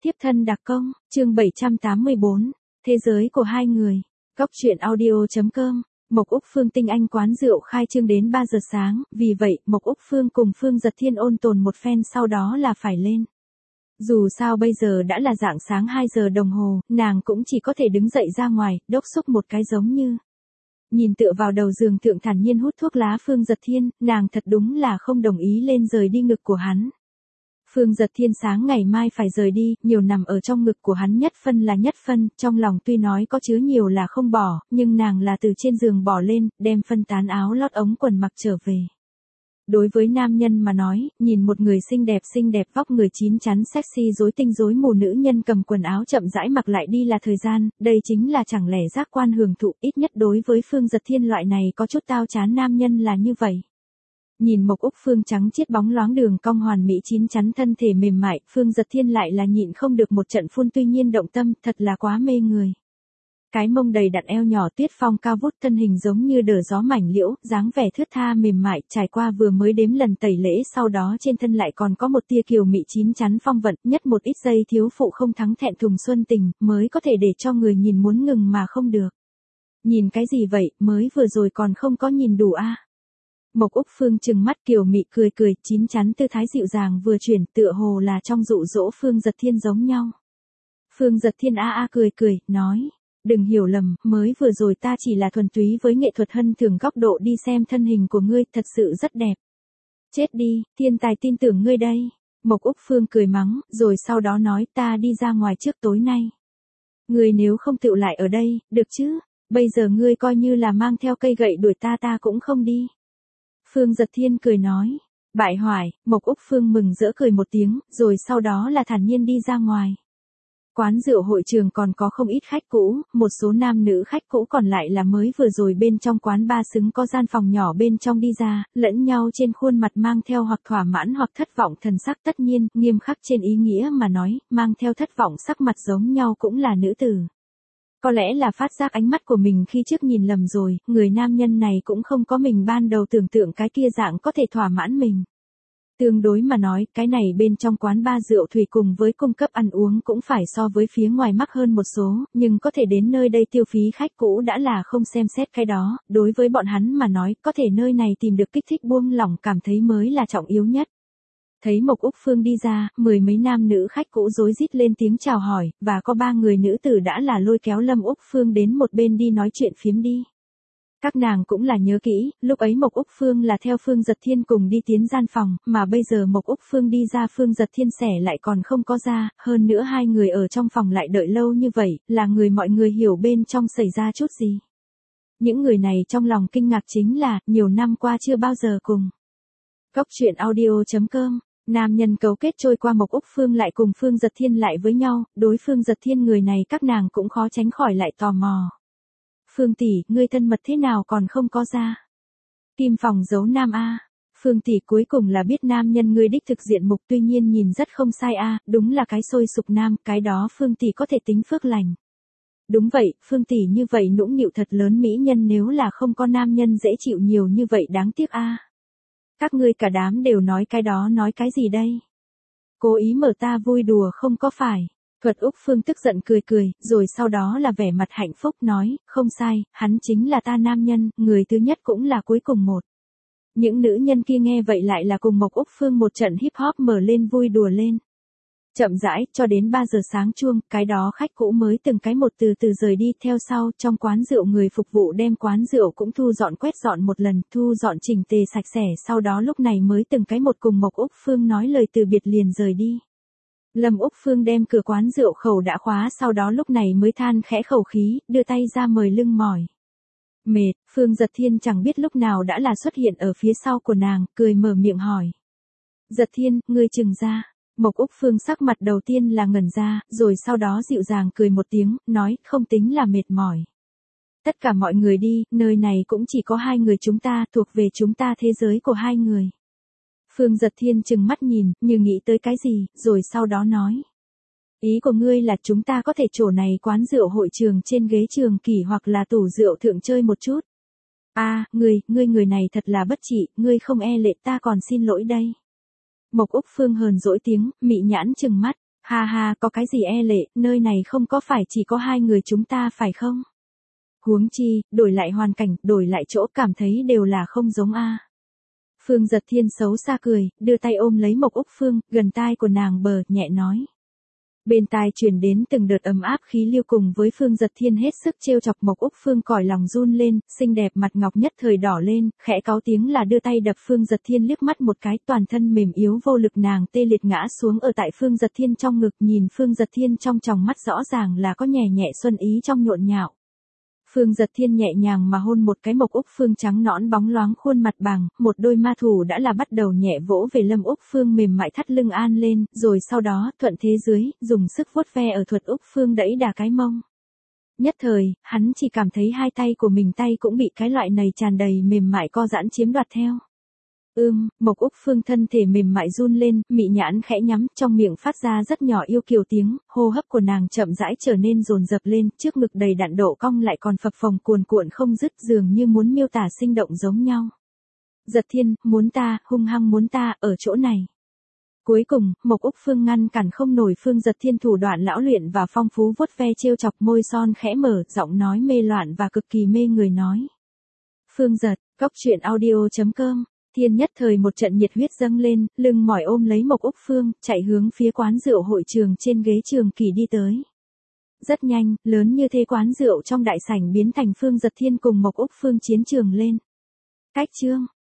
Tiếp thân đặc công, chương 784, Thế giới của hai người. Góc truyện audio.com. Mộc Úc Phương tinh anh quán rượu khai trương đến 3 giờ sáng, vì vậy Mộc Úc Phương cùng Phương Giật Thiên ôn tồn một phen sau đó là phải lên. Dù sao bây giờ đã là rạng sáng 2 giờ đồng hồ, nàng cũng chỉ có thể đứng dậy ra ngoài, đốc xúc một cái giống như. Nhìn tựa vào đầu giường thượng thản nhiên hút thuốc lá Phương Giật Thiên, nàng thật đúng là không đồng ý lên rời đi ngực của hắn. Phương Giật Thiên sáng ngày mai phải rời đi, nhiều nằm ở trong ngực của hắn nhất phân là nhất phân, trong lòng tuy nói có chứa nhiều là không bỏ, nhưng nàng là từ trên giường bỏ lên, đem phân tán áo lót ống quần mặc trở về. Đối với nam nhân mà nói, nhìn một người xinh đẹp vóc người chín chắn sexy rối tinh rối mù nữ nhân cầm quần áo chậm rãi mặc lại đi là thời gian, đây chính là chẳng lẽ giác quan hưởng thụ, ít nhất đối với Phương Giật Thiên loại này có chút tao chán nam nhân là như vậy. Nhìn Mộc Úc Phương trắng chiết bóng loáng đường cong hoàn mỹ chín chắn thân thể mềm mại, Phương Giật Thiên lại là nhịn không được một trận phun tuy nhiên động tâm, thật là quá mê người. Cái mông đầy đặn eo nhỏ tuyết phong cao vút thân hình giống như đờ gió mảnh liễu, dáng vẻ thướt tha mềm mại, trải qua vừa mới đếm lần tẩy lễ sau đó trên thân lại còn có một tia kiều mị chín chắn phong vận, nhất một ít giây thiếu phụ không thắng thẹn thùng xuân tình, mới có thể để cho người nhìn muốn ngừng mà không được. Nhìn cái gì vậy, mới vừa rồi còn không có nhìn đủ a. Mộc Úc Phương trừng mắt kiều mị cười, chín chắn tư thái dịu dàng vừa chuyển tựa hồ là trong dụ dỗ Phương Giật Thiên giống nhau. Phương Giật Thiên cười, nói. Đừng hiểu lầm, mới vừa rồi ta chỉ là thuần túy với nghệ thuật hân thường góc độ đi xem thân hình của ngươi, thật sự rất đẹp. Chết đi, thiên tài tin tưởng ngươi đây. Mộc Úc Phương cười mắng, rồi sau đó nói ta đi ra ngoài trước tối nay. Ngươi nếu không tựu lại ở đây, được chứ, bây giờ ngươi coi như là mang theo cây gậy đuổi ta cũng không đi. Phương Giật Thiên cười nói, bại hoại, Mộc Úc Phương mừng rỡ cười một tiếng, rồi sau đó là thản nhiên đi ra ngoài. Quán rượu hội trường còn có không ít khách cũ, một số nam nữ khách cũ còn lại là mới vừa rồi bên trong quán ba xứng có gian phòng nhỏ bên trong đi ra, lẫn nhau trên khuôn mặt mang theo hoặc thỏa mãn hoặc thất vọng thần sắc tất nhiên, nghiêm khắc trên ý nghĩa mà nói, mang theo thất vọng sắc mặt giống nhau cũng là nữ tử. Có lẽ là phát giác ánh mắt của mình khi trước nhìn lầm rồi, người nam nhân này cũng không có mình ban đầu tưởng tượng cái kia dạng có thể thỏa mãn mình. Tương đối mà nói, cái này bên trong quán ba rượu thủy cùng với cung cấp ăn uống cũng phải so với phía ngoài mắc hơn một số, nhưng có thể đến nơi đây tiêu phí khách cũ đã là không xem xét cái đó, đối với bọn hắn mà nói, có thể nơi này tìm được kích thích buông lỏng cảm thấy mới là trọng yếu nhất. Thấy Mộc Úc Phương đi ra, mười mấy nam nữ khách cũ rối rít lên tiếng chào hỏi, và có 3 người nữ tử đã là lôi kéo Lâm Úc Phương đến một bên đi nói chuyện phiếm đi. Các nàng cũng là nhớ kỹ, lúc ấy Mộc Úc Phương là theo Phương Giật Thiên cùng đi tiến gian phòng, mà bây giờ Mộc Úc Phương đi ra Phương Giật Thiên xẻ lại còn không có ra, hơn nữa hai người ở trong phòng lại đợi lâu như vậy, là người mọi người hiểu bên trong xảy ra chút gì. Những người này trong lòng kinh ngạc chính là, nhiều năm qua chưa bao giờ cùng. Góc truyện audio.com. Nam nhân cấu kết trôi qua Mộc Úc Phương lại cùng Phương Giật Thiên lại với nhau, đối Phương Giật Thiên người này các nàng cũng khó tránh khỏi lại tò mò. Phương tỷ, ngươi thân mật thế nào còn không có ra? Kim phòng giấu nam a. Phương tỷ cuối cùng là biết nam nhân ngươi đích thực diện mục tuy nhiên nhìn rất không sai a, đúng là cái sôi sục nam, cái đó Phương tỷ có thể tính phước lành. Đúng vậy, Phương tỷ như vậy nũng nịu thật lớn mỹ nhân nếu là không có nam nhân dễ chịu nhiều như vậy đáng tiếc a. Các ngươi cả đám đều nói cái đó nói cái gì đây? Cố ý mở ta vui đùa không có phải. Thuật Úc Phương tức giận cười, rồi sau đó là vẻ mặt hạnh phúc nói, không sai, hắn chính là ta nam nhân, người thứ nhất cũng là cuối cùng một. Những nữ nhân kia nghe vậy lại là cùng Mộc Úc Phương một trận hip hop mở lên vui đùa lên. Chậm rãi, cho đến 3 giờ sáng chuông, cái đó khách cũ mới từng cái một từ từ rời đi, theo sau, trong quán rượu người phục vụ đem quán rượu cũng thu dọn quét dọn một lần, thu dọn chỉnh tề sạch sẽ, sau đó lúc này mới từng cái một cùng Mộc Úc Phương nói lời từ biệt liền rời đi. Lâm Úc Phương đem cửa quán rượu khẩu đã khóa sau đó lúc này mới than khẽ khẩu khí, đưa tay ra mời lưng mỏi. Mệt, Phương Giật Thiên chẳng biết lúc nào đã là xuất hiện ở phía sau của nàng, cười mở miệng hỏi. Giật Thiên, ngươi chừng ra. Mộc Úc Phương sắc mặt đầu tiên là ngẩn ra, rồi sau đó dịu dàng cười một tiếng, nói, không tính là mệt mỏi. Tất cả mọi người đi, nơi này cũng chỉ có 2 người chúng ta, thuộc về chúng ta thế giới của 2 người. Phương Giật Thiên chừng mắt nhìn, như nghĩ tới cái gì, rồi sau đó nói. Ý của ngươi là chúng ta có thể chỗ này quán rượu hội trường trên ghế trường kỷ hoặc là tủ rượu thượng chơi một chút. Ngươi người này thật là bất trị, ngươi không e lệ ta còn xin lỗi đây. Mộc Úc Phương hờn dỗi tiếng, mị nhãn chừng mắt. Ha ha, có cái gì e lệ, nơi này không có phải chỉ có hai người chúng ta phải không? Huống chi, đổi lại hoàn cảnh, đổi lại chỗ cảm thấy đều là không giống a. Phương Giật Thiên xấu xa cười, đưa tay ôm lấy Mộc Úc Phương, gần tai của nàng bờ, nhẹ nói. Bên tai truyền đến từng đợt ấm áp khí lưu cùng với Phương Giật Thiên hết sức trêu chọc Mộc Úc Phương còi lòng run lên, xinh đẹp mặt ngọc nhất thời đỏ lên, khẽ cáu tiếng là đưa tay đập Phương Giật Thiên liếc mắt một cái, toàn thân mềm yếu vô lực nàng tê liệt ngã xuống ở tại Phương Giật Thiên trong ngực, nhìn Phương Giật Thiên trong tròng mắt rõ ràng là có nhẹ nhẹ xuân ý trong nhộn nhạo. Phương Giật Thiên nhẹ nhàng mà hôn một cái Mộc Úc Phương trắng nõn bóng loáng khuôn mặt bằng, một đôi ma thủ đã là bắt đầu nhẹ vỗ về Lâm Úc Phương mềm mại thắt lưng an lên, rồi sau đó thuận thế dưới, dùng sức vuốt ve ở thuật Úc Phương đẩy đà cái mông. Nhất thời, hắn chỉ cảm thấy hai tay của mình tay cũng bị cái loại này tràn đầy mềm mại co giãn chiếm đoạt theo. Mộc Úc Phương thân thể mềm mại run lên, mị nhãn khẽ nhắm, trong miệng phát ra rất nhỏ yêu kiều tiếng, hô hấp của nàng chậm rãi trở nên dồn dập lên, trước ngực đầy đặn độ cong lại còn phập phồng cuồn cuộn không dứt, dường như muốn miêu tả sinh động giống nhau. Giật Thiên, muốn ta, hung hăng muốn ta, ở chỗ này. Cuối cùng, Mộc Úc Phương ngăn cản không nổi Phương Giật Thiên thủ đoạn lão luyện và phong phú vuốt ve trêu chọc, môi son khẽ mở, giọng nói mê loạn và cực kỳ mê người nói. Phương Giật, Cóc Truyện Audio.com. Thiên nhất thời một trận nhiệt huyết dâng lên, lưng mỏi ôm lấy Mộc Úc Phương, chạy hướng phía quán rượu hội trường trên ghế trường kỳ đi tới. Rất nhanh, lớn như thế quán rượu trong đại sảnh biến thành Phương Giật Thiên cùng Mộc Úc Phương chiến trường lên. Cách chương.